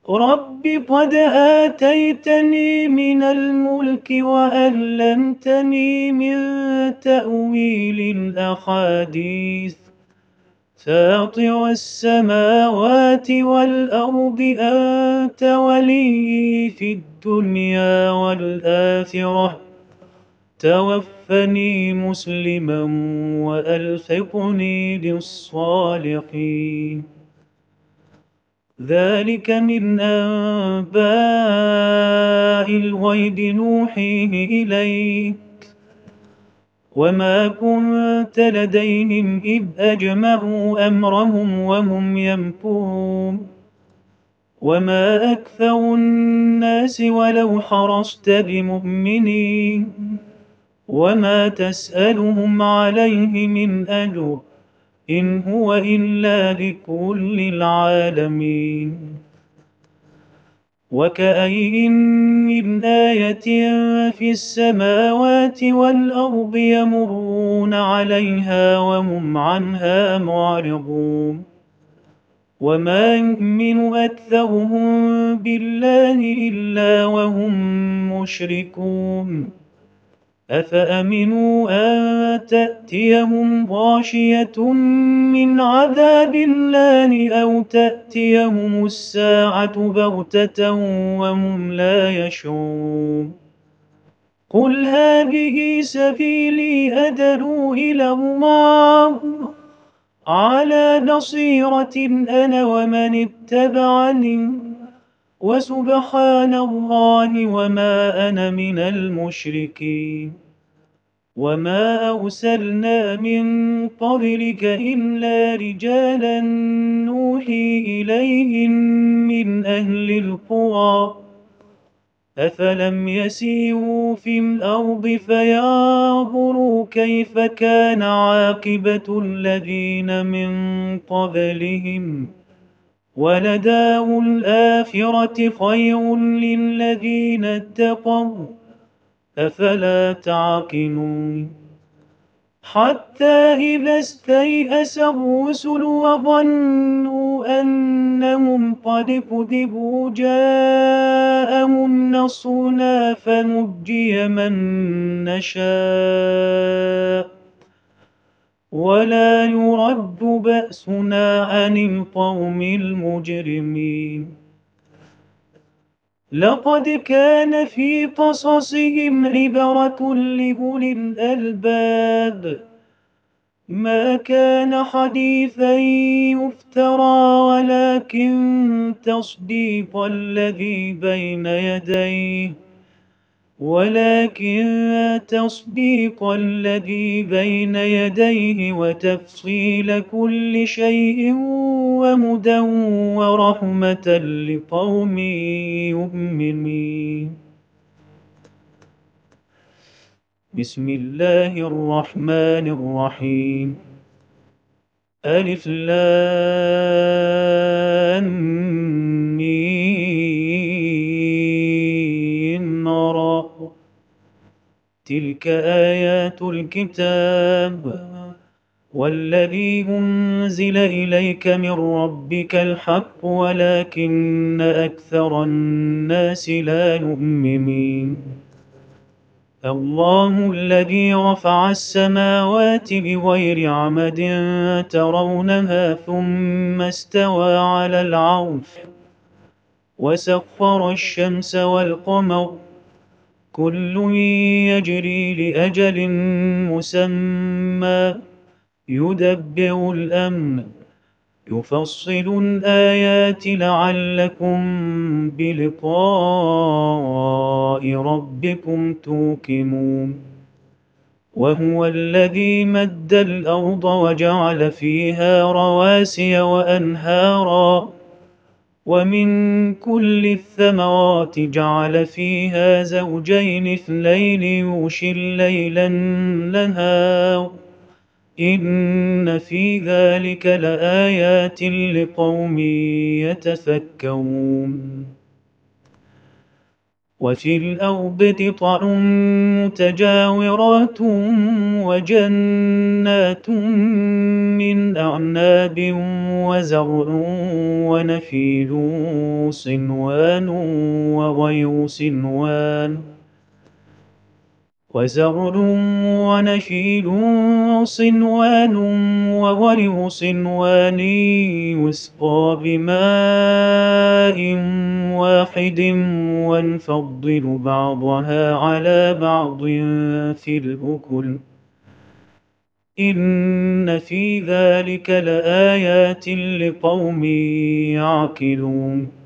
رب قد آتيتني من الملك وعلمتني من تأويل الأحاديث فاطر السماوات والأرض أنت ولي في الدنيا والآخرة توفني مسلما وألحقني بالصالحين. ذلك من أنباء الغيب نوحيه إليك وما كنت لديهم إذ أجمعوا أمرهم وهم يمكرون وما أكثر الناس ولو حرصت بمؤمنين وما تسألهم عليه من أجر إن هو إلا ذكر للعالمين. وكأين من آية في السماوات والأرض يمرون عليها وهم عنها معرضون وما يؤمن أكثرهم بالله إلا وهم مشركون. أفأمنوا أن تأتيهم غاشية من عذاب الله أو تأتيهم الساعة بغتة وهم لا يشعرون. قل هذه سبيلي أدعو إلى الله على بصيرة أنا ومن اتبعني وسبحان الله وما أنا من المشركين. وما أرسلنا من قبلك إلا رجالا نوحي إليهم من أهل القرى أفلم يسيروا في الأرض فينظروا كيف كان عاقبة الذين من قبلهم ولدار الآخرة خير للذين اتقوا أفلا تعقلون. حتى إذا استيأس الرسل وظنوا أنهم قد كذبوا جاءهم نصرنا فنجي من نشاء ولا يرد بأسنا عن القوم المجرمين. لقد كان في قصصهم عبرة لأولي الألباب ما كان حديثا يفترى ولكن تصديق الذي بين يديه وتفصيل كل شيء وهدى ورحمة لقوم يؤمنون. بسم الله الرحمن الرحيم. ألف لام ميم را تلك آيات الكتاب والذي أنزل إليك من ربك الحق ولكن أكثر الناس لا يؤمنون. الله الذي رفع السماوات بغير عمد ترونها ثم استوى على العرش وسخر الشمس والقمر كل يجري لأجل مسمى يدبر الأمر يفصل الآيات لعلكم بلقاء ربكم توقنون. وهو الذي مد الأرض وجعل فيها رواسي وأنهارا ومن كل الثمرات جعل فيها زوجين اثنين يغشي الليل النهار إن في ذلك لآيات لقوم يتفكرون. وفي الأرض قطع متجاورات وجنات من أعناب وزرع ونخيل صنوان وغير صنوان وغير صنوان يسقى بماء واحد ونفضل بعضها على بعض في الأكل إن في ذلك لآيات لقوم يعقلون